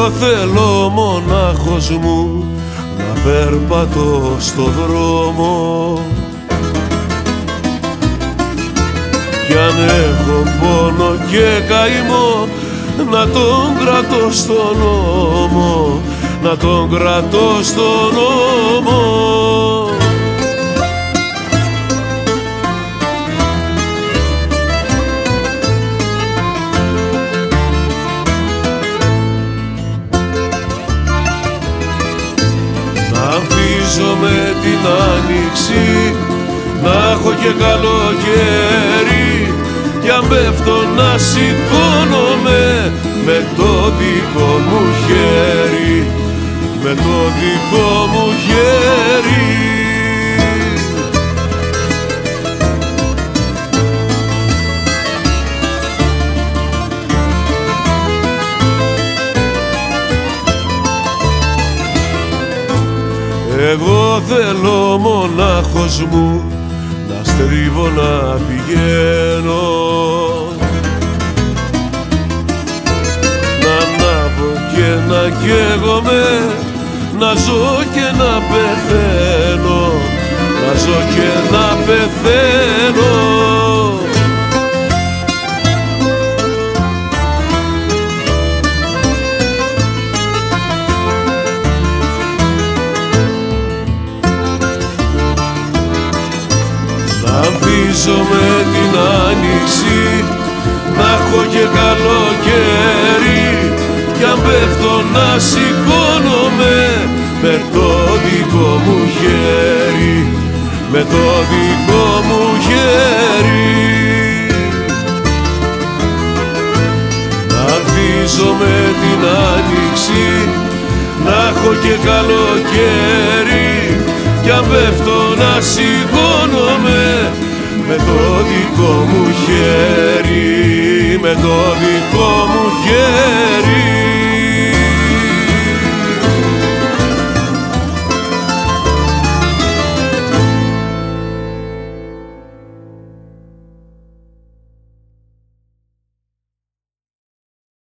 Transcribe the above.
Εγώ θέλω μονάχος μου να περπατώ στο δρόμο, κι αν έχω πόνο και καημό να τον κρατώ στον νόμο, να τον κρατώ στον νόμο. Με την άνοιξη να έχω και καλοκαίρι, κι αν πέφτω να σηκώνομαι με το δικό μου χέρι, με το δικό μου χέρι. Εγώ θέλω μονάχος μου να στρίβω να πηγαίνω, να ανάβω και να καίγομαι, να ζω και να πεθαίνω, να ζω και να πεθαίνω. Με την άνοιξη να έχω και καλοκαίρι, κι αν πέφτω να σηκώνομαι με το δικό μου χέρι, με το δικό μου χέρι. Να ανθίζω με την άνοιξη να έχω και καλοκαίρι, κι αν πέφτω να σηκώνομαι με το δικό μου χέρι, με το δικό μου χέρι.